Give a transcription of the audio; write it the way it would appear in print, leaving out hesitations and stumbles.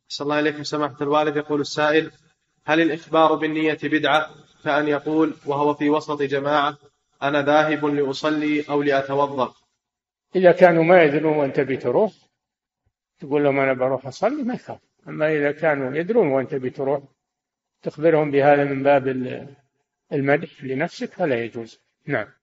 صلى الله عليكم سماحة الوالد. يقول السائل: هل الإخبار بالنية بدعة، كأن يقول وهو في وسط جماعة: أنا ذاهب لأصلي أو لأتوضأ؟ إذا كانوا ما يدرون وأنت بتروح تقول لهم أنا بروح أصلي ما يخاف. أما إذا كانوا يدرون وأنت بتروح تخبرهم بهذا من باب المدح لنفسك فلا يجوز. نعم.